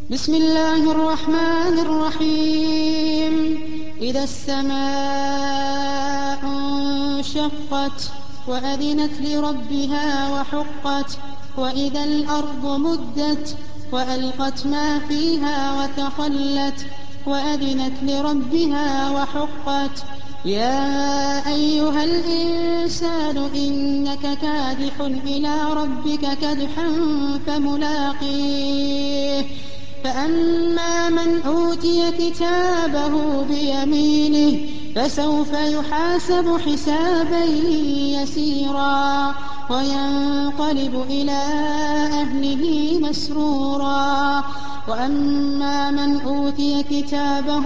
بسم الله الرحمن الرحيم إذا السماء انشقت وأذنت لربها وحقت وإذا الأرض مدت وألقت ما فيها وتخلت وأذنت لربها وحقت يا أيها الإنسان إنك كادح إلى ربك كدحا فملاقيه فأما من أوتي كتابه بيمينه فسوف يحاسب حسابا يسيرا وينقلب إلى أهله مسرورا وأما من أوتي كتابه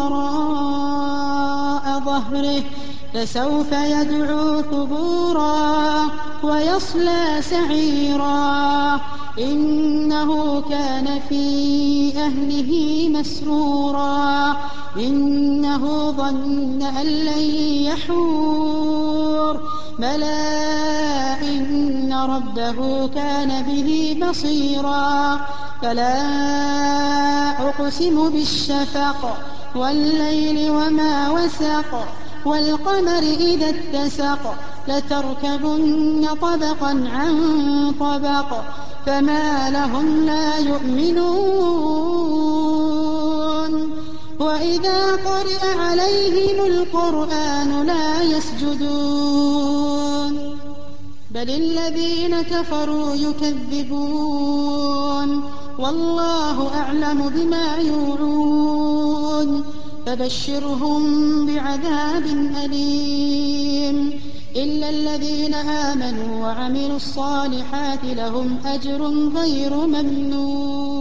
وراء ظهره فسوف يدعو ثبورا ويصلى سعيرا إنه كان في أهله مسرورا إنه ظن أن لن يحور بلى إن ربه كان به بصيرا فلا أقسم بالشفق والليل وما وسق والقمر إذا اتسق لتركبن طبقا عن طبق فما لهم لا يؤمنون وإذا قرئ عليهم القرآن لا يسجدون بل الذين كفروا يكذبون والله أعلم بما يوعون فبشرهم بعذاب أليم إلا الذين آمنوا وعملوا الصالحات لهم أجر غير ممنون